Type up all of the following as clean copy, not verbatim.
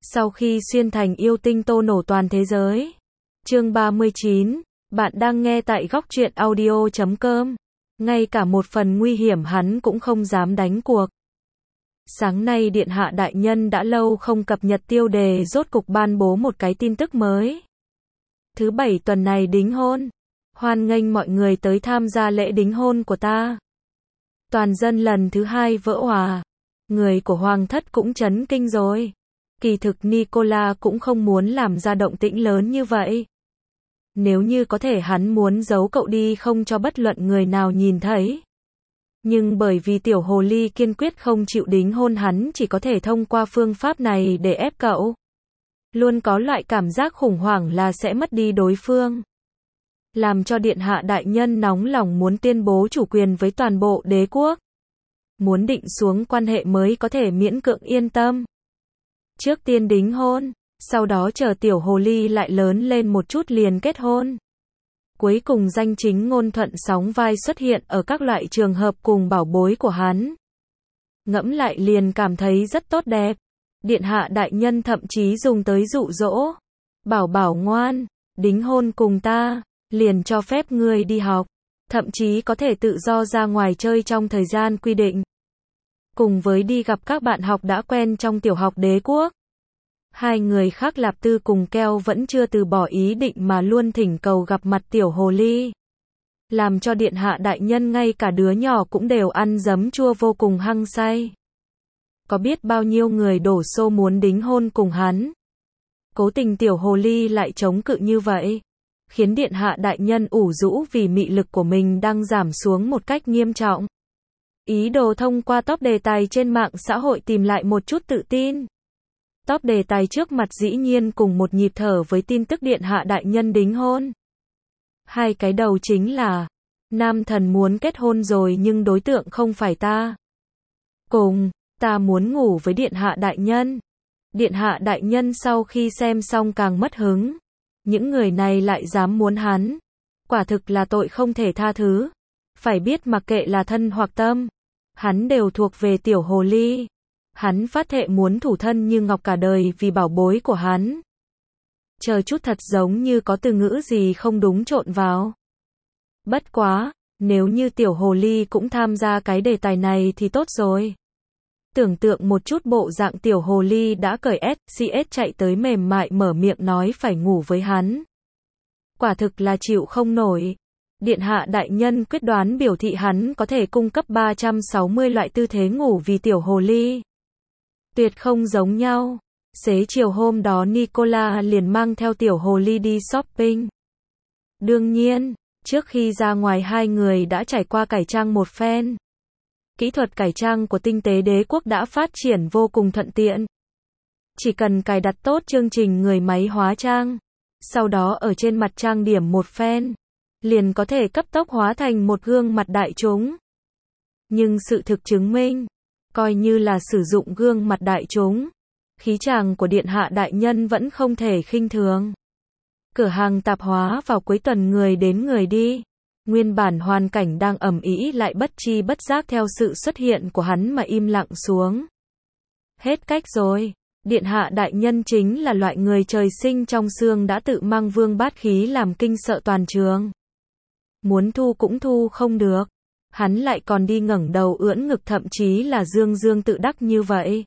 Sau khi xuyên thành yêu tinh tô nổ toàn thế giới. Chương 39, bạn đang nghe tại góc truyện audio.com. Ngay cả một phần nguy hiểm hắn cũng không dám đánh cuộc. Sáng nay Điện Hạ Đại Nhân đã lâu không cập nhật tiêu đề rốt cục ban bố một cái tin tức mới. Thứ bảy tuần này đính hôn. Hoan nghênh mọi người tới tham gia lễ đính hôn của ta. Toàn dân lần thứ 2 vỡ òa. Người của Hoàng thất cũng chấn kinh rồi. Kỳ thực Nicola cũng không muốn làm ra động tĩnh lớn như vậy. Nếu như có thể hắn muốn giấu cậu đi không cho bất luận người nào nhìn thấy. Nhưng bởi vì tiểu hồ ly kiên quyết không chịu đính hôn hắn chỉ có thể thông qua phương pháp này để ép cậu. Luôn có loại cảm giác khủng hoảng là sẽ mất đi đối phương. Làm cho Điện Hạ Đại Nhân nóng lòng muốn tuyên bố chủ quyền với toàn bộ đế quốc. Muốn định xuống quan hệ mới có thể miễn cưỡng yên tâm. Trước tiên đính hôn, sau đó chờ tiểu hồ ly lại lớn lên một chút liền kết hôn. Cuối cùng danh chính ngôn thuận sóng vai xuất hiện ở các loại trường hợp cùng bảo bối của hắn. Ngẫm lại liền cảm thấy rất tốt đẹp. Điện Hạ Đại Nhân thậm chí dùng tới dụ dỗ. Bảo bảo ngoan, đính hôn cùng ta, liền cho phép ngươi đi học. Thậm chí có thể tự do ra ngoài chơi trong thời gian quy định. Cùng với đi gặp các bạn học đã quen trong tiểu học đế quốc. Hai người khác Lạp Tư cùng Keo vẫn chưa từ bỏ ý định mà luôn thỉnh cầu gặp mặt tiểu hồ ly. Làm cho Điện Hạ Đại Nhân ngay cả đứa nhỏ cũng đều ăn giấm chua vô cùng hăng say. Có biết bao nhiêu người đổ xô muốn đính hôn cùng hắn. Cố tình tiểu hồ ly lại chống cự như vậy. Khiến Điện Hạ Đại Nhân ủ rũ vì mị lực của mình đang giảm xuống một cách nghiêm trọng. Ý đồ thông qua top đề tài trên mạng xã hội tìm lại một chút tự tin. Top đề tài trước mặt dĩ nhiên cùng một nhịp thở với tin tức Điện Hạ Đại Nhân đính hôn. Hai cái đầu chính là, nam thần muốn kết hôn rồi nhưng đối tượng không phải ta. Cùng, ta muốn ngủ với Điện Hạ Đại Nhân. Điện Hạ Đại Nhân sau khi xem xong càng mất hứng. Những người này lại dám muốn hắn. Quả thực là tội không thể tha thứ. Phải biết mặc kệ là thân hoặc tâm. Hắn đều thuộc về tiểu hồ ly. Hắn phát thệ muốn thủ thân như ngọc cả đời vì bảo bối của hắn. Chờ chút thật giống như có từ ngữ gì không đúng trộn vào. Bất quá, nếu như tiểu hồ ly cũng tham gia cái đề tài này thì tốt rồi. Tưởng tượng một chút bộ dạng tiểu hồ ly đã cởi SCS chạy tới mềm mại mở miệng nói phải ngủ với hắn. Quả thực là chịu không nổi. Điện Hạ Đại Nhân quyết đoán biểu thị hắn có thể cung cấp 360 loại tư thế ngủ vì tiểu hồ ly. Tuyệt không giống nhau. Xế chiều hôm đó Nicola liền mang theo tiểu hồ ly đi shopping. Đương nhiên, trước khi ra ngoài hai người đã trải qua cải trang một phen. Kỹ thuật cải trang của tinh tế đế quốc đã phát triển vô cùng thuận tiện. Chỉ cần cài đặt tốt chương trình người máy hóa trang. Sau đó ở trên mặt trang điểm một phen. Liền có thể cấp tốc hóa thành một gương mặt đại chúng. Nhưng sự thực chứng minh, coi như là sử dụng gương mặt đại chúng, khí chàng của Điện Hạ Đại Nhân vẫn không thể khinh thường. Cửa hàng tạp hóa vào cuối tuần người đến người đi. Nguyên bản hoàn cảnh đang ầm ĩ lại bất chi bất giác theo sự xuất hiện của hắn mà im lặng xuống. Hết cách rồi. Điện Hạ Đại Nhân chính là loại người trời sinh trong xương đã tự mang vương bát khí làm kinh sợ toàn trường. Muốn thu cũng thu không được. Hắn lại còn đi ngẩng đầu ưỡn ngực thậm chí là dương dương tự đắc như vậy.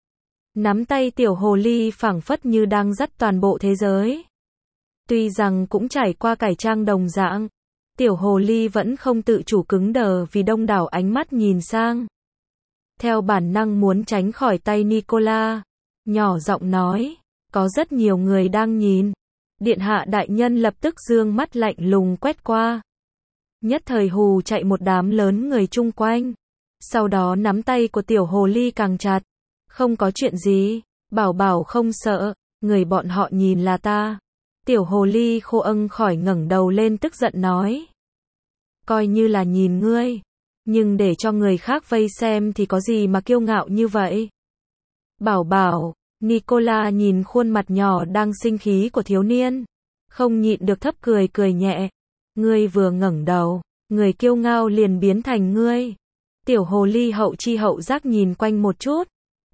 Nắm tay tiểu hồ ly phảng phất như đang dắt toàn bộ thế giới. Tuy rằng cũng trải qua cải trang đồng dạng. Tiểu hồ ly vẫn không tự chủ cứng đờ vì đông đảo ánh mắt nhìn sang. Theo bản năng muốn tránh khỏi tay Nicola. Nhỏ giọng nói. Có rất nhiều người đang nhìn. Điện Hạ Đại Nhân lập tức dương mắt lạnh lùng quét qua. Nhất thời hù chạy một đám lớn người chung quanh. Sau đó nắm tay của tiểu hồ ly càng chặt. Không có chuyện gì. Bảo bảo không sợ. Người bọn họ nhìn là ta. Tiểu hồ ly khô âng khỏi ngẩng đầu lên tức giận nói. Coi như là nhìn ngươi. Nhưng để cho người khác vây xem thì có gì mà kiêu ngạo như vậy. Bảo bảo. Nicola nhìn khuôn mặt nhỏ đang sinh khí của thiếu niên. Không nhịn được thấp cười cười nhẹ. Ngươi vừa ngẩng đầu. Người kiêu ngạo liền biến thành ngươi. Tiểu hồ ly hậu chi hậu giác nhìn quanh một chút.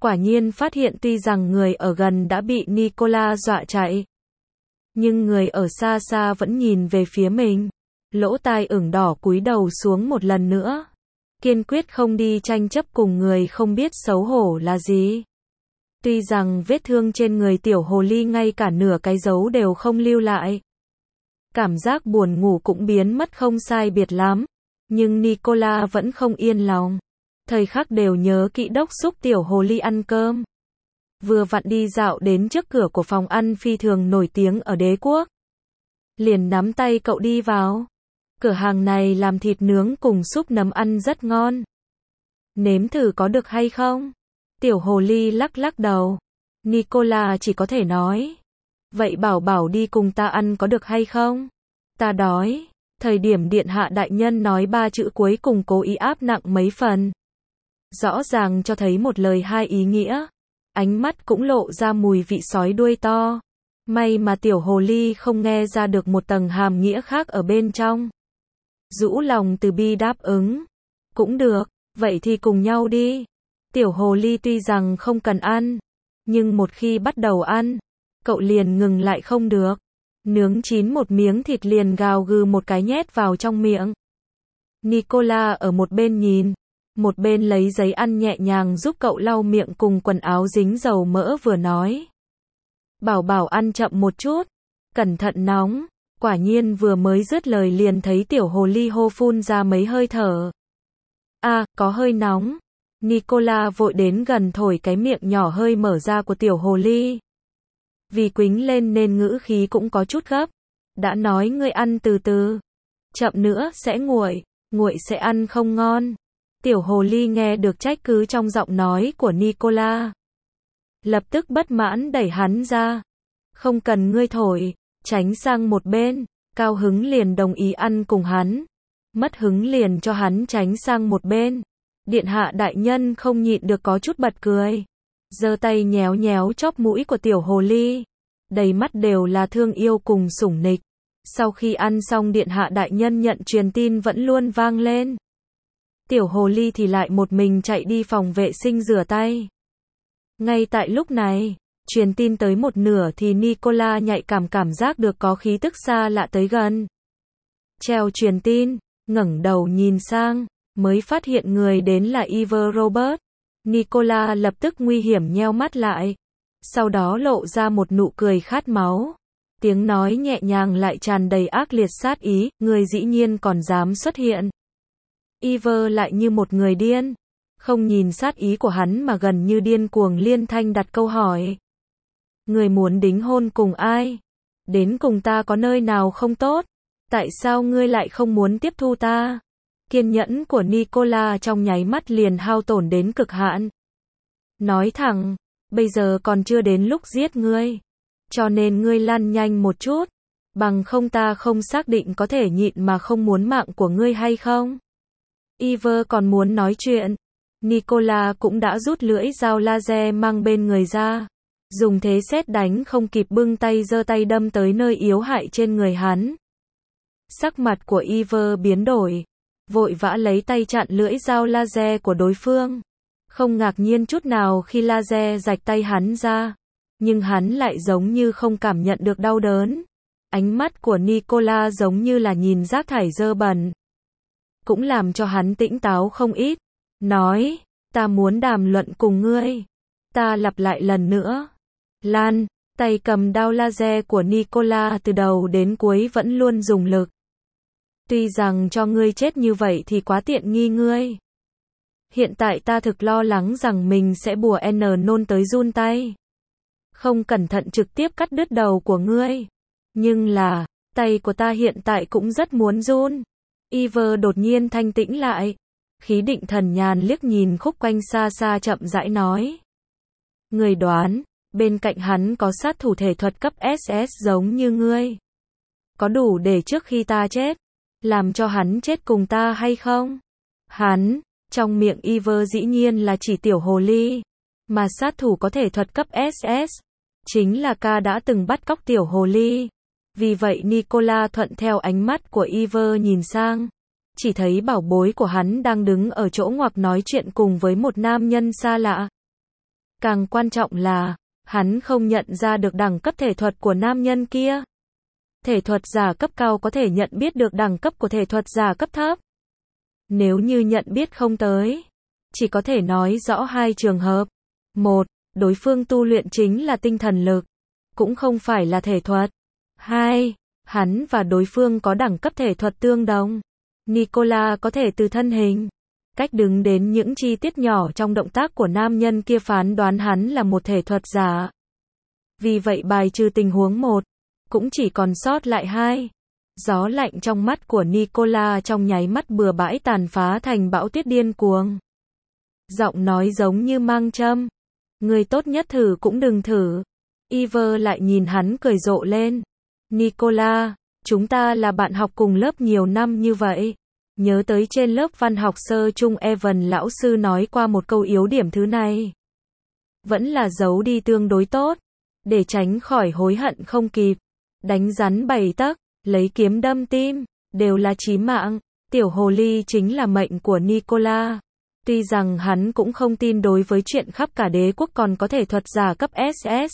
Quả nhiên phát hiện tuy rằng người ở gần đã bị Nicola dọa chạy, nhưng người ở xa xa vẫn nhìn về phía mình. Lỗ tai ửng đỏ cúi đầu xuống một lần nữa. Kiên quyết không đi tranh chấp cùng người không biết xấu hổ là gì. Tuy rằng vết thương trên người tiểu hồ ly ngay cả nửa cái dấu đều không lưu lại. Cảm giác buồn ngủ cũng biến mất không sai biệt lắm. Nhưng Nicola vẫn không yên lòng. Thời khắc đều nhớ kỹ đốc xúc tiểu hồ ly ăn cơm. Vừa vặn đi dạo đến trước cửa của phòng ăn phi thường nổi tiếng ở đế quốc. Liền nắm tay cậu đi vào. Cửa hàng này làm thịt nướng cùng súp nấm ăn rất ngon. Nếm thử có được hay không? Tiểu hồ ly lắc lắc đầu. Nicola chỉ có thể nói. Vậy bảo bảo đi cùng ta ăn có được hay không? Ta đói. Thời điểm điện hạ đại nhân nói 3 chữ cuối cùng cố ý áp nặng mấy phần. Rõ ràng cho thấy một lời hai ý nghĩa. Ánh mắt cũng lộ ra mùi vị sói đuôi to. May mà tiểu hồ ly không nghe ra được một tầng hàm nghĩa khác ở bên trong. Rũ lòng từ bi đáp ứng. Cũng được, vậy thì cùng nhau đi. Tiểu hồ ly tuy rằng không cần ăn, nhưng một khi bắt đầu ăn, cậu liền ngừng lại không được. Nướng chín một miếng thịt liền gào gừ một cái nhét vào trong miệng. Nicola ở một bên nhìn, một bên lấy giấy ăn nhẹ nhàng giúp cậu lau miệng cùng quần áo dính dầu mỡ vừa nói. Bảo bảo ăn chậm một chút, cẩn thận nóng. Quả nhiên vừa mới dứt lời liền thấy tiểu hồ ly hô phun ra mấy hơi thở. À, có hơi nóng. Nicola vội đến gần thổi cái miệng nhỏ hơi mở ra của tiểu hồ ly. Vì quính lên nên ngữ khí cũng có chút gấp. Đã nói ngươi ăn từ từ. Chậm nữa sẽ nguội, nguội sẽ ăn không ngon. Tiểu hồ ly nghe được trách cứ trong giọng nói của Nicola. Lập tức bất mãn đẩy hắn ra. Không cần ngươi thổi, tránh sang một bên. Cao hứng liền đồng ý ăn cùng hắn. Mất hứng liền cho hắn tránh sang một bên. Điện hạ đại nhân không nhịn được có chút bật cười. Giơ tay nhéo nhéo chóp mũi của tiểu hồ ly. Đầy mắt đều là thương yêu cùng sủng nịch. Sau khi ăn xong điện hạ đại nhân nhận truyền tin vẫn luôn vang lên. Tiểu hồ ly thì lại một mình chạy đi phòng vệ sinh rửa tay. Ngay tại lúc này, truyền tin tới một nửa thì Nicola nhạy cảm giác được có khí tức xa lạ tới gần. Treo truyền tin, ngẩng đầu nhìn sang, mới phát hiện người đến là Ivor Robert. Nicola lập tức nguy hiểm nheo mắt lại. Sau đó lộ ra một nụ cười khát máu. Tiếng nói nhẹ nhàng lại tràn đầy ác liệt sát ý, người dĩ nhiên còn dám xuất hiện. Ivor lại như một người điên. Không nhìn sát ý của hắn mà gần như điên cuồng liên thanh đặt câu hỏi. Người muốn đính hôn cùng ai? Đến cùng ta có nơi nào không tốt? Tại sao ngươi lại không muốn tiếp thu ta? Kiên nhẫn của Nicola trong nháy mắt liền hao tổn đến cực hạn. Nói thẳng, bây giờ còn chưa đến lúc giết ngươi. Cho nên ngươi lăn nhanh một chút. Bằng không ta không xác định có thể nhịn mà không muốn mạng của ngươi hay không? Ivor còn muốn nói chuyện. Nicola cũng đã rút lưỡi dao laser mang bên người ra. Dùng thế sét đánh không kịp bưng tay giơ tay đâm tới nơi yếu hại trên người hắn. Sắc mặt của Ivor biến đổi. Vội vã lấy tay chặn lưỡi dao laser của đối phương. Không ngạc nhiên chút nào khi laser rạch tay hắn ra. Nhưng hắn lại giống như không cảm nhận được đau đớn. Ánh mắt của Nicola giống như là nhìn rác thải dơ bẩn. Cũng làm cho hắn tỉnh táo không ít. Nói, ta muốn đàm luận cùng ngươi. Ta lặp lại lần nữa. Lan, tay cầm đao laser của Nicola từ đầu đến cuối vẫn luôn dùng lực. Tuy rằng cho ngươi chết như vậy thì quá tiện nghi ngươi. Hiện tại ta thực lo lắng rằng mình sẽ bùa nôn tới run tay. Không cẩn thận trực tiếp cắt đứt đầu của ngươi. Nhưng là, tay của ta hiện tại cũng rất muốn run. Ivor đột nhiên thanh tĩnh lại. Khí định thần nhàn liếc nhìn khúc quanh xa xa chậm rãi nói. Người đoán, bên cạnh hắn có sát thủ thể thuật cấp SS giống như ngươi. Có đủ để trước khi ta chết, làm cho hắn chết cùng ta hay không? Hắn, trong miệng Ivor dĩ nhiên là chỉ tiểu hồ ly. Mà sát thủ có thể thuật cấp SS, chính là ca đã từng bắt cóc tiểu hồ ly. Vì vậy Nicola thuận theo ánh mắt của Ivor nhìn sang. Chỉ thấy bảo bối của hắn đang đứng ở chỗ ngoặc nói chuyện cùng với một nam nhân xa lạ. Càng quan trọng là, hắn không nhận ra được đẳng cấp thể thuật của nam nhân kia. Thể thuật giả cấp cao có thể nhận biết được đẳng cấp của thể thuật giả cấp thấp. Nếu như nhận biết không tới, chỉ có thể nói rõ hai trường hợp. Một, đối phương tu luyện chính là tinh thần lực, cũng không phải là thể thuật. Hai, hắn và đối phương có đẳng cấp thể thuật tương đồng. Nicola có thể từ thân hình, cách đứng đến những chi tiết nhỏ trong động tác của nam nhân kia phán đoán hắn là một thể thuật giả. Vì vậy bài trừ tình huống 1, cũng chỉ còn sót lại 2. Gió lạnh trong mắt của Nicola trong nháy mắt bừa bãi tàn phá thành bão tuyết điên cuồng. Giọng nói giống như mang châm. Người tốt nhất thử cũng đừng thử. Iver lại nhìn hắn cười rộ lên. Nicola, chúng ta là bạn học cùng lớp nhiều năm như vậy. Nhớ tới trên lớp văn học sơ trung Evan lão sư nói qua một câu yếu điểm thứ này. Vẫn là giấu đi tương đối tốt, để tránh khỏi hối hận không kịp. Đánh rắn 7 tấc, lấy kiếm đâm tim, đều là chí mạng. Tiểu hồ ly chính là mệnh của Nicola. Tuy rằng hắn cũng không tin đối với chuyện khắp cả đế quốc còn có thể thuật giả cấp SS.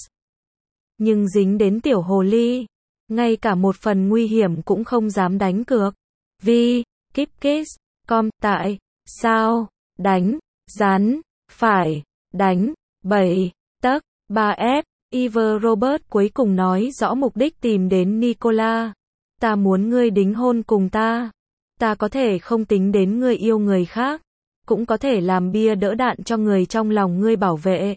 Nhưng dính đến tiểu hồ ly, ngay cả một phần nguy hiểm cũng không dám đánh cược. Vì, Kiếp Kiss, tại, sao, đánh, rắn, phải, đánh, 7 tấc, 3F, Iver Robert cuối cùng nói rõ mục đích tìm đến Nicola. Ta muốn ngươi đính hôn cùng ta. Ta có thể không tính đến ngươi yêu người khác, cũng có thể làm bia đỡ đạn cho người trong lòng ngươi bảo vệ.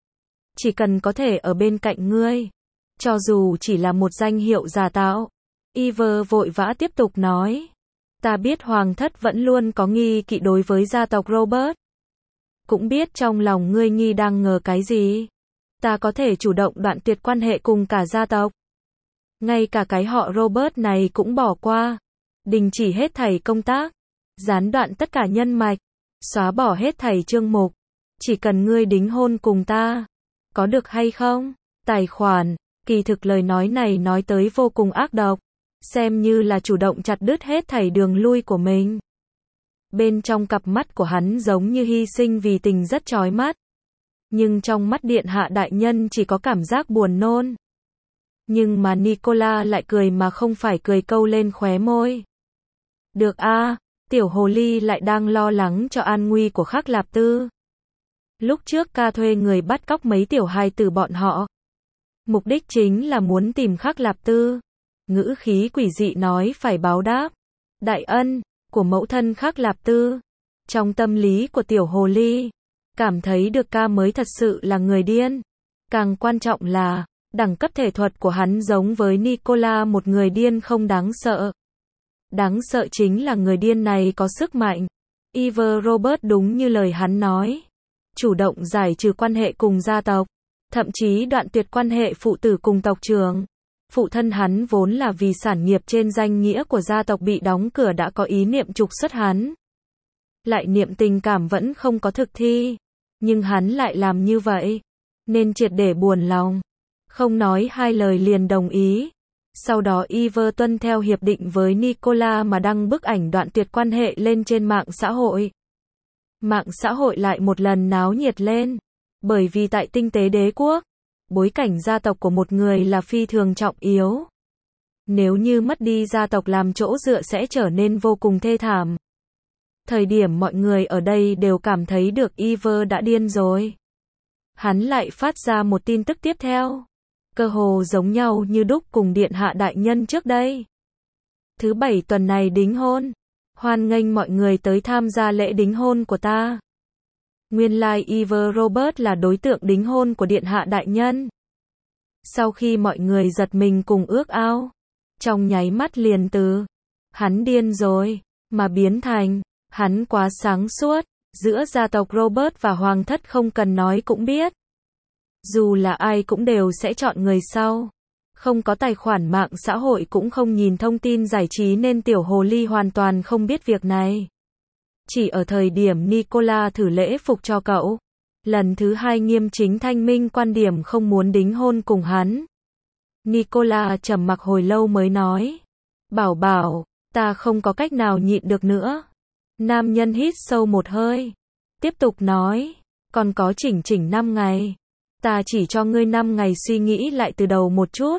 Chỉ cần có thể ở bên cạnh ngươi, cho dù chỉ là một danh hiệu giả tạo. Iver vội vã tiếp tục nói. Ta biết hoàng thất vẫn luôn có nghi kỵ đối với gia tộc Robert. Cũng biết trong lòng ngươi nghi đang ngờ cái gì. Ta có thể chủ động đoạn tuyệt quan hệ cùng cả gia tộc. Ngay cả cái họ Robert này cũng bỏ qua. Đình chỉ hết thảy công tác. Gián đoạn tất cả nhân mạch. Xóa bỏ hết thảy chương mục. Chỉ cần ngươi đính hôn cùng ta. Có được hay không? Tài khoản. Kỳ thực lời nói này nói tới vô cùng ác độc. Xem như là chủ động chặt đứt hết thảy đường lui của mình. Bên trong cặp mắt của hắn giống như hy sinh vì tình rất chói mắt. Nhưng trong mắt điện hạ đại nhân chỉ có cảm giác buồn nôn. Nhưng mà Nicola lại cười mà không phải cười câu lên khóe môi. Được a, tiểu hồ ly lại đang lo lắng cho an nguy của Khắc Lạp Tư. Lúc trước ca thuê người bắt cóc mấy tiểu hài tử bọn họ. Mục đích chính là muốn tìm Khắc Lạp Tư. Ngữ khí quỷ dị nói phải báo đáp. Đại ân của mẫu thân Khắc Lạp Tư. Trong tâm lý của tiểu hồ ly, cảm thấy được ca mới thật sự là người điên. Càng quan trọng là, đẳng cấp thể thuật của hắn giống với Nicola một người điên không đáng sợ. Đáng sợ chính là người điên này có sức mạnh. Iver Robert đúng như lời hắn nói. Chủ động giải trừ quan hệ cùng gia tộc. Thậm chí đoạn tuyệt quan hệ phụ tử cùng tộc trưởng. Phụ thân hắn vốn là vì sản nghiệp trên danh nghĩa của gia tộc bị đóng cửa đã có ý niệm trục xuất hắn. Lại niệm tình cảm vẫn không có thực thi. Nhưng hắn lại làm như vậy. Nên triệt để buồn lòng. Không nói hai lời liền đồng ý. Sau đó Iver tuân theo hiệp định với Nicola mà đăng bức ảnh đoạn tuyệt quan hệ lên trên mạng xã hội. Mạng xã hội lại một lần náo nhiệt lên. Bởi vì tại tinh tế đế quốc, bối cảnh gia tộc của một người là phi thường trọng yếu. Nếu như mất đi gia tộc làm chỗ dựa sẽ trở nên vô cùng thê thảm. Thời điểm mọi người ở đây đều cảm thấy được Iver đã điên rồi. Hắn lại phát ra một tin tức tiếp theo. Cơ hồ giống nhau như đúc cùng điện hạ đại nhân trước đây. Thứ 7 tuần này đính hôn. Hoan nghênh mọi người tới tham gia lễ đính hôn của ta. Nguyên lai Iver Robert là đối tượng đính hôn của điện hạ đại nhân. Sau khi mọi người giật mình cùng ước ao, trong nháy mắt liền từ hắn điên rồi, mà biến thành hắn quá sáng suốt. Giữa gia tộc Robert và hoàng thất không cần nói cũng biết. Dù là ai cũng đều sẽ chọn người sau. Không có tài khoản mạng xã hội cũng không nhìn thông tin giải trí nên tiểu hồ ly hoàn toàn không biết việc này. Chỉ ở thời điểm Nicola thử lễ phục cho cậu. Lần thứ 2 nghiêm chính thanh minh quan điểm không muốn đính hôn cùng hắn. Nicola trầm mặc hồi lâu mới nói. Bảo bảo, ta không có cách nào nhịn được nữa. Nam nhân hít sâu một hơi. Tiếp tục nói. Còn có chỉnh 5 ngày. Ta chỉ cho ngươi 5 ngày suy nghĩ lại từ đầu một chút.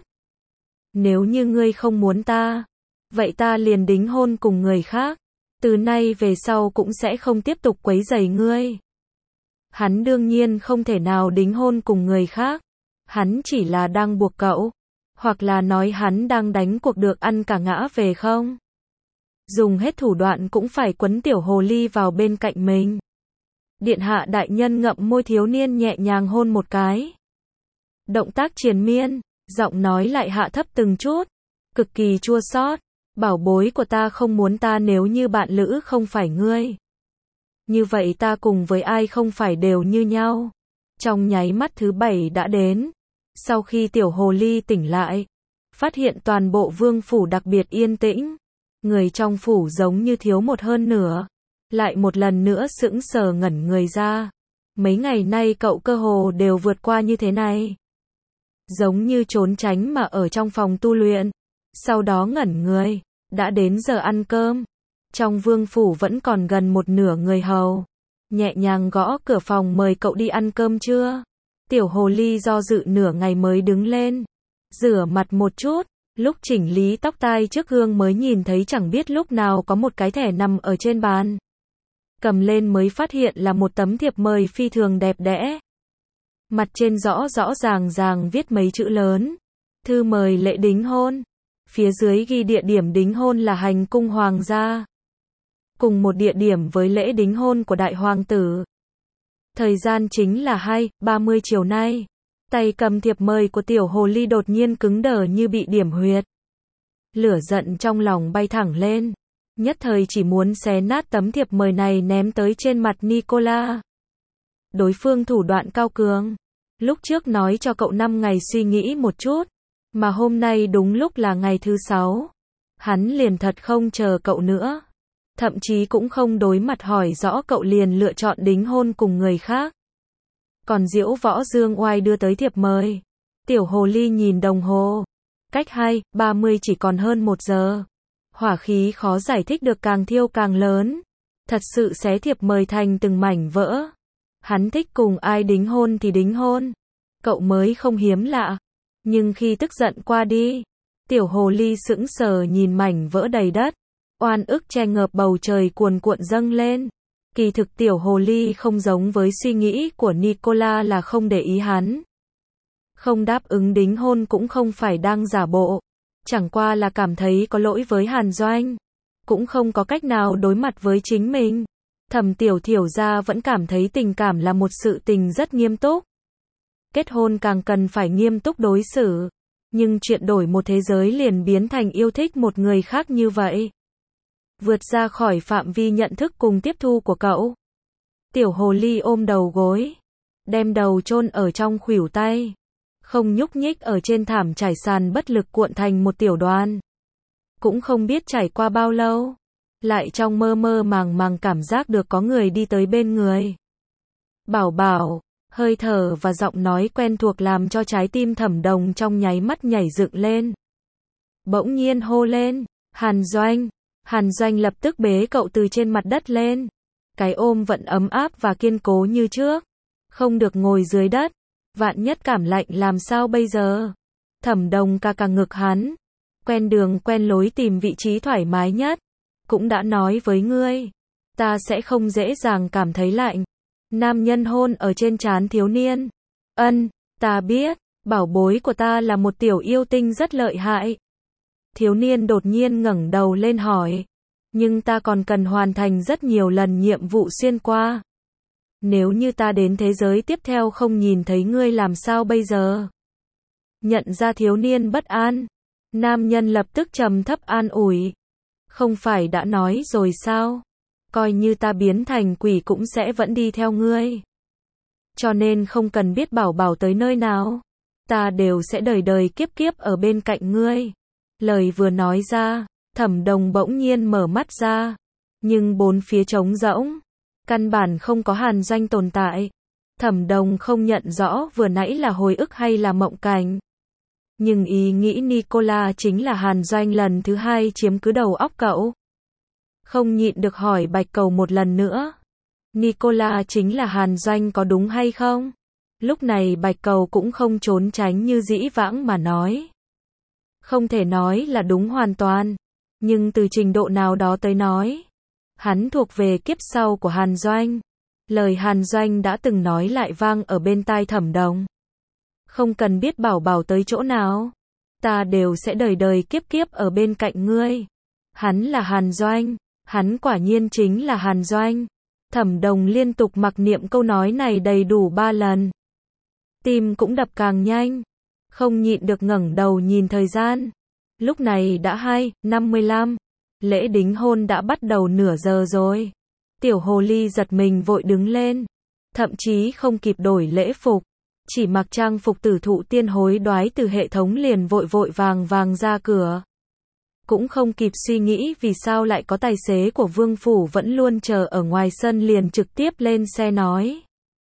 Nếu như ngươi không muốn ta, vậy ta liền đính hôn cùng người khác. Từ nay về sau cũng sẽ không tiếp tục quấy rầy ngươi. Hắn đương nhiên không thể nào đính hôn cùng người khác. Hắn chỉ là đang buộc cậu. Hoặc là nói hắn đang đánh cuộc được ăn cả ngã về không? Dùng hết thủ đoạn cũng phải quấn tiểu hồ ly vào bên cạnh mình. Điện hạ đại nhân ngậm môi thiếu niên nhẹ nhàng hôn một cái. Động tác triền miên, giọng nói lại hạ thấp từng chút. Cực kỳ chua xót. Bảo bối của ta không muốn ta nếu như bạn lữ không phải ngươi. Như vậy ta cùng với ai không phải đều như nhau. Trong nháy mắt thứ 7 đã đến. Sau khi tiểu hồ ly tỉnh lại, phát hiện toàn bộ vương phủ đặc biệt yên tĩnh. Người trong phủ giống như thiếu một hơn nửa. Lại một lần nữa sững sờ ngẩn người ra. Mấy ngày nay cậu cơ hồ đều vượt qua như thế này. Giống như trốn tránh mà ở trong phòng tu luyện. Sau đó ngẩn người. Đã đến giờ ăn cơm. Trong vương phủ vẫn còn gần một nửa người hầu. Nhẹ nhàng gõ cửa phòng mời cậu đi ăn cơm chưa? Tiểu hồ ly do dự nửa ngày mới đứng lên. Rửa mặt một chút. Lúc chỉnh lý tóc tai trước gương mới nhìn thấy chẳng biết lúc nào có một cái thẻ nằm ở trên bàn. Cầm lên mới phát hiện là một tấm thiệp mời phi thường đẹp đẽ. Mặt trên rõ ràng viết mấy chữ lớn. Thư mời lễ đính hôn. Phía dưới ghi địa điểm đính hôn là hành cung hoàng gia. Cùng một địa điểm với lễ đính hôn của đại hoàng tử. Thời gian chính là 2:30 chiều nay. Tay cầm thiệp mời của tiểu hồ ly đột nhiên cứng đờ như bị điểm huyệt. Lửa giận trong lòng bay thẳng lên. Nhất thời chỉ muốn xé nát tấm thiệp mời này ném tới trên mặt Nicola. Đối phương thủ đoạn cao cường. Lúc trước nói cho cậu 5 ngày suy nghĩ một chút. Mà hôm nay đúng lúc là ngày thứ 6. Hắn liền thật không chờ cậu nữa. Thậm chí cũng không đối mặt hỏi rõ cậu liền lựa chọn đính hôn cùng người khác. Còn Diễu Võ Dương Oai đưa tới thiệp mời. Tiểu hồ ly nhìn đồng hồ. Cách 2:30 chỉ còn hơn 1 giờ. Hỏa khí khó giải thích được càng thiêu càng lớn. Thật sự xé thiệp mời thành từng mảnh vỡ. Hắn thích cùng ai đính hôn thì đính hôn. Cậu mới không hiếm lạ. Nhưng khi tức giận qua đi, tiểu hồ ly sững sờ nhìn mảnh vỡ đầy đất. Oan ức che ngợp bầu trời cuồn cuộn dâng lên. Kỳ thực tiểu hồ ly không giống với suy nghĩ của Nicola là không để ý hắn. Không đáp ứng đính hôn cũng không phải đang giả bộ. Chẳng qua là cảm thấy có lỗi với Hàn Doanh. Cũng không có cách nào đối mặt với chính mình. Thẩm Tiểu Thiểu gia vẫn cảm thấy tình cảm là một sự tình rất nghiêm túc. Kết hôn càng cần phải nghiêm túc đối xử. Nhưng chuyện đổi một thế giới liền biến thành yêu thích một người khác như vậy. Vượt ra khỏi phạm vi nhận thức cùng tiếp thu của cậu. Tiểu hồ ly ôm đầu gối. Đem đầu chôn ở trong khuỷu tay. Không nhúc nhích ở trên thảm trải sàn bất lực cuộn thành một tiểu đoàn. Cũng không biết trải qua bao lâu. Lại trong mơ mơ màng cảm giác được có người đi tới bên người. Bảo bảo. Hơi thở và giọng nói quen thuộc làm cho trái tim Thẩm Đồng trong nháy mắt nhảy dựng lên. Bỗng nhiên hô lên. Hàn Doanh. Hàn Doanh lập tức bế cậu từ trên mặt đất lên. Cái ôm vẫn ấm áp và kiên cố như trước. Không được ngồi dưới đất. Vạn nhất cảm lạnh làm sao bây giờ? Thẩm Đồng ca ngực hắn. Quen đường quen lối tìm vị trí thoải mái nhất. Cũng đã nói với ngươi. Ta sẽ không dễ dàng cảm thấy lạnh. Nam nhân hôn ở trên trán thiếu niên. Ân, ta biết. Bảo bối của ta là một tiểu yêu tinh rất lợi hại. Thiếu niên đột nhiên ngẩng đầu lên hỏi. Nhưng ta còn cần hoàn thành rất nhiều lần nhiệm vụ xuyên qua. Nếu như ta đến thế giới tiếp theo không nhìn thấy ngươi làm sao bây giờ? Nhận ra thiếu niên bất an. Nam nhân lập tức trầm thấp an ủi. Không phải đã nói rồi sao? Coi như ta biến thành quỷ cũng sẽ vẫn đi theo ngươi. Cho nên không cần biết bảo bảo tới nơi nào. Ta đều sẽ đời đời kiếp kiếp ở bên cạnh ngươi. Lời vừa nói ra, Thẩm Đồng bỗng nhiên mở mắt ra. Nhưng bốn phía trống rỗng. Căn bản không có Hàn Doanh tồn tại. Thẩm Đồng không nhận rõ vừa nãy là hồi ức hay là mộng cảnh. Nhưng ý nghĩ Nicola chính là Hàn Doanh lần thứ 2 chiếm cứ đầu óc cậu. Không nhịn được hỏi Bạch Cầu một lần nữa. Nicola chính là Hàn Doanh có đúng hay không? Lúc này Bạch Cầu cũng không trốn tránh như dĩ vãng mà nói. Không thể nói là đúng hoàn toàn, nhưng từ trình độ nào đó tới nói, hắn thuộc về kiếp sau của Hàn Doanh. Lời Hàn Doanh đã từng nói lại vang ở bên tai Thẩm Đồng. Không cần biết bảo bảo tới chỗ nào, ta đều sẽ đời đời kiếp kiếp ở bên cạnh ngươi. Hắn là Hàn Doanh, hắn quả nhiên chính là Hàn Doanh. Thẩm Đồng liên tục mặc niệm câu nói này đầy đủ 3 lần. Tim cũng đập càng nhanh, không nhịn được ngẩng đầu nhìn thời gian. Lúc này đã 2:55, lễ đính hôn đã bắt đầu nửa giờ rồi. Tiểu hồ ly giật mình vội đứng lên, thậm chí không kịp đổi lễ phục, chỉ mặc trang phục tử thụ tiên hối đoái từ hệ thống liền vội vội vàng vàng ra cửa. Cũng không kịp suy nghĩ vì sao lại có tài xế của Vương Phủ vẫn luôn chờ ở ngoài sân liền trực tiếp lên xe nói.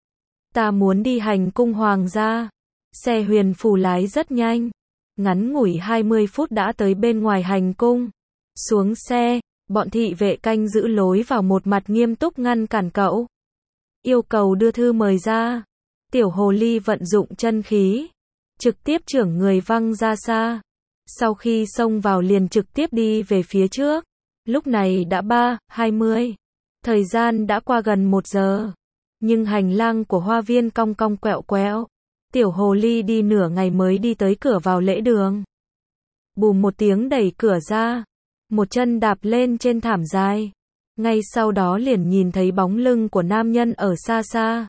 Ta muốn đi hành cung hoàng gia. Xe Huyền Phủ lái rất nhanh, ngắn ngủi 20 phút đã tới bên ngoài hành cung. Xuống xe, bọn thị vệ canh giữ lối vào một mặt nghiêm túc ngăn cản cậu. Yêu cầu đưa thư mời ra. Tiểu hồ ly vận dụng chân khí, trực tiếp chưởng người văng ra xa. Sau khi xông vào liền trực tiếp đi về phía trước. Lúc này đã 3:20. Thời gian đã qua gần 1 giờ. Nhưng hành lang của hoa viên cong cong quẹo quẹo. Tiểu hồ ly đi nửa ngày mới đi tới cửa vào lễ đường. Bùm một tiếng đẩy cửa ra. Một chân đạp lên trên thảm dài. Ngay sau đó liền nhìn thấy bóng lưng của nam nhân ở xa xa.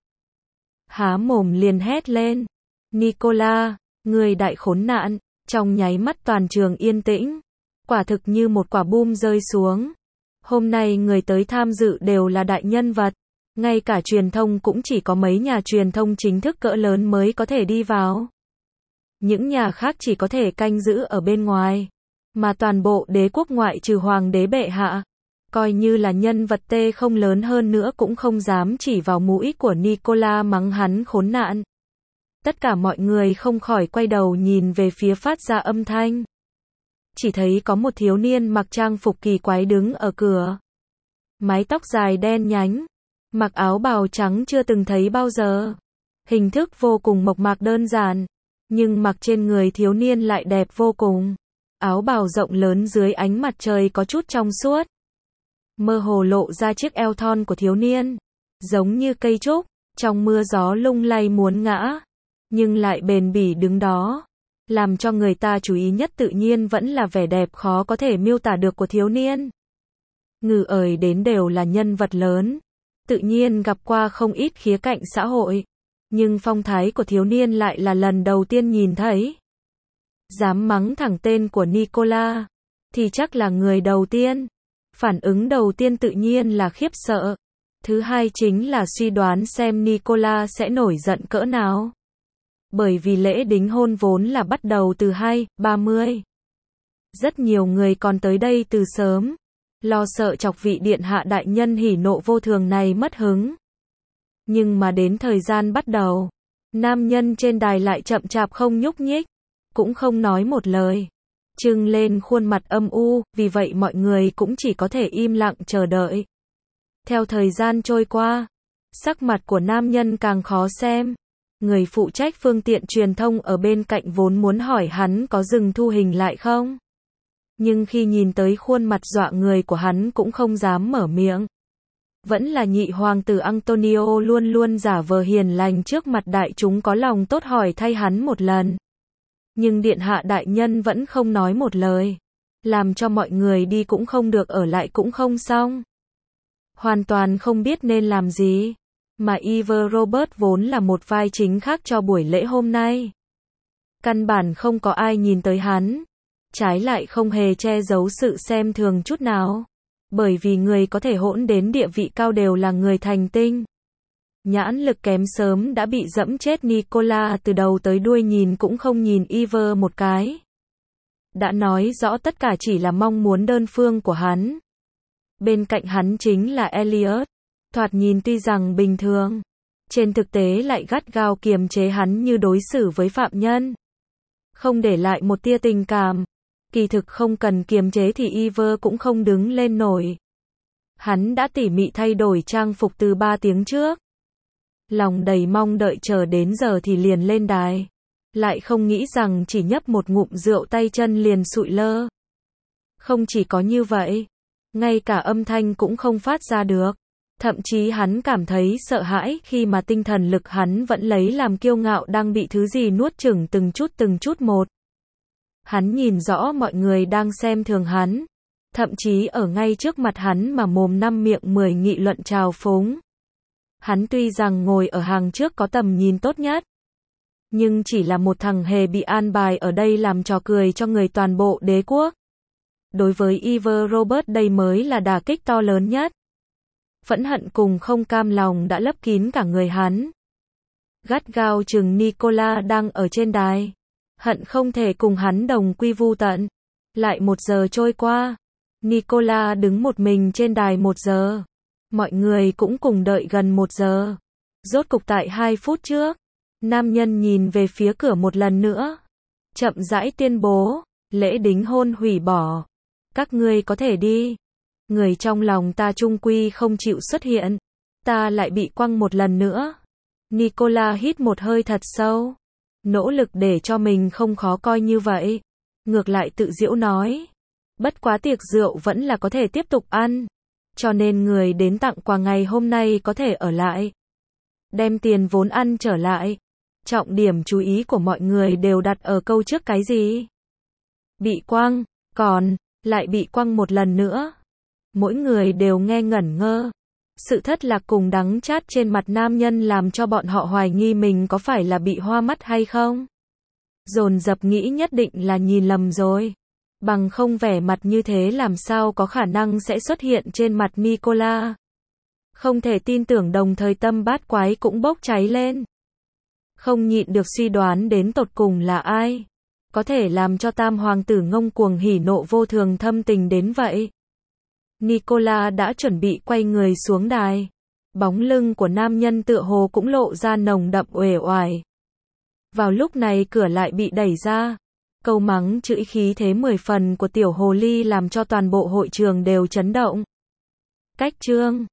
Há mồm liền hét lên. Nicola, người đại khốn nạn. Trong nháy mắt toàn trường yên tĩnh. Quả thực như một quả bom rơi xuống. Hôm nay người tới tham dự đều là đại nhân vật. Ngay cả truyền thông cũng chỉ có mấy nhà truyền thông chính thức cỡ lớn mới có thể đi vào. Những nhà khác chỉ có thể canh giữ ở bên ngoài. Mà toàn bộ đế quốc ngoại trừ hoàng đế bệ hạ, coi như là nhân vật tê không lớn hơn nữa cũng không dám chỉ vào mũi của Nicola mắng hắn khốn nạn. Tất cả mọi người không khỏi quay đầu nhìn về phía phát ra âm thanh. Chỉ thấy có một thiếu niên mặc trang phục kỳ quái đứng ở cửa. Mái tóc dài đen nhánh, mặc áo bào trắng chưa từng thấy bao giờ. Hình thức vô cùng mộc mạc đơn giản, nhưng mặc trên người thiếu niên lại đẹp vô cùng. Áo bào rộng lớn dưới ánh mặt trời có chút trong suốt. Mơ hồ lộ ra chiếc eo thon của thiếu niên, giống như cây trúc, trong mưa gió lung lay muốn ngã, nhưng lại bền bỉ đứng đó. Làm cho người ta chú ý nhất tự nhiên vẫn là vẻ đẹp khó có thể miêu tả được của thiếu niên. Ngừ ời đến đều là nhân vật lớn, tự nhiên gặp qua không ít khía cạnh xã hội, nhưng phong thái của thiếu niên lại là lần đầu tiên nhìn thấy. Dám mắng thẳng tên của Nicola, thì chắc là người đầu tiên. Phản ứng đầu tiên tự nhiên là khiếp sợ. Thứ hai chính là suy đoán xem Nicola sẽ nổi giận cỡ nào. Bởi vì lễ đính hôn vốn là bắt đầu từ 2:30. Rất nhiều người còn tới đây từ sớm, lo sợ chọc vị điện hạ đại nhân hỉ nộ vô thường này mất hứng. Nhưng mà đến thời gian bắt đầu, nam nhân trên đài lại chậm chạp không nhúc nhích, cũng không nói một lời, trưng lên khuôn mặt âm u, vì vậy mọi người cũng chỉ có thể im lặng chờ đợi. Theo thời gian trôi qua, sắc mặt của nam nhân càng khó xem. Người phụ trách phương tiện truyền thông ở bên cạnh vốn muốn hỏi hắn có dừng thu hình lại không. Nhưng khi nhìn tới khuôn mặt dọa người của hắn cũng không dám mở miệng. Vẫn là nhị hoàng tử Antonio luôn luôn giả vờ hiền lành trước mặt đại chúng có lòng tốt hỏi thay hắn một lần. Nhưng điện hạ đại nhân vẫn không nói một lời. Làm cho mọi người đi cũng không được ở lại cũng không xong. Hoàn toàn không biết nên làm gì. Mà Iver Robert vốn là một vai chính khác cho buổi lễ hôm nay. Căn bản không có ai nhìn tới hắn. Trái lại không hề che giấu sự xem thường chút nào. Bởi vì người có thể hỗn đến địa vị cao đều là người thành tinh. Nhãn lực kém sớm đã bị dẫm chết Nicola từ đầu tới đuôi nhìn cũng không nhìn Iver một cái. Đã nói rõ tất cả chỉ là mong muốn đơn phương của hắn. Bên cạnh hắn chính là Elliot. Thoạt nhìn tuy rằng bình thường, trên thực tế lại gắt gao kiềm chế hắn như đối xử với phạm nhân. Không để lại một tia tình cảm. Kỳ thực không cần kiềm chế thì Iver cũng không đứng lên nổi. Hắn đã tỉ mỉ thay đổi trang phục từ 3 tiếng trước. lòng đầy mong đợi chờ đến giờ thì liền lên đài. Lại không nghĩ rằng chỉ nhấp một ngụm rượu tay chân liền sụi lơ. Không chỉ có như vậy, ngay cả âm thanh cũng không phát ra được. Thậm chí hắn cảm thấy sợ hãi khi mà tinh thần lực hắn vẫn lấy làm kiêu ngạo đang bị thứ gì nuốt chửng từng chút một. Hắn nhìn rõ mọi người đang xem thường hắn, thậm chí ở ngay trước mặt hắn mà mồm năm miệng mười nghị luận trào phúng. Hắn tuy rằng ngồi ở hàng trước có tầm nhìn tốt nhất, nhưng chỉ là một thằng hề bị an bài ở đây làm trò cười cho người toàn bộ đế quốc. Đối với Iver Robert đây mới là đả kích to lớn nhất. Phẫn hận cùng không cam lòng đã lấp kín cả người hắn. Gắt gao chừng Nicola đang ở trên đài. Hận không thể cùng hắn đồng quy vu tận. Lại 1 giờ trôi qua. Nicola đứng một mình trên đài 1 giờ. Mọi người cũng cùng đợi gần 1 giờ. Rốt cục tại 2 phút trước, nam nhân nhìn về phía cửa một lần nữa. Chậm rãi tuyên bố, lễ đính hôn hủy bỏ. Các ngươi có thể đi. Người trong lòng ta chung quy không chịu xuất hiện. Ta lại bị quăng một lần nữa. Nicola hít một hơi thật sâu. Nỗ lực để cho mình không khó coi như vậy. Ngược lại tự giễu nói. Bất quá tiệc rượu vẫn là có thể tiếp tục ăn. Cho nên người đến tặng quà ngày hôm nay có thể ở lại. Đem tiền vốn ăn trở lại. Trọng điểm chú ý của mọi người đều đặt ở câu trước cái gì? Bị quăng, còn, lại bị quăng một lần nữa. Mỗi người đều nghe ngẩn ngơ. Sự thất lạc cùng đắng chát trên mặt nam nhân làm cho bọn họ hoài nghi mình có phải là bị hoa mắt hay không. Dồn dập nghĩ nhất định là nhìn lầm rồi. Bằng không vẻ mặt như thế làm sao có khả năng sẽ xuất hiện trên mặt Nicola. Không thể tin tưởng, đồng thời tâm bát quái cũng bốc cháy lên. Không nhịn được suy đoán đến tột cùng là ai. Có thể làm cho tam hoàng tử ngông cuồng hỉ nộ vô thường thâm tình đến vậy. Nicola đã chuẩn bị quay người xuống đài. Bóng lưng của nam nhân tựa hồ cũng lộ ra nồng đậm uể oải. Vào lúc này cửa lại bị đẩy ra. Câu mắng chửi khí thế 10 phần của tiểu hồ ly làm cho toàn bộ hội trường đều chấn động. Cách chương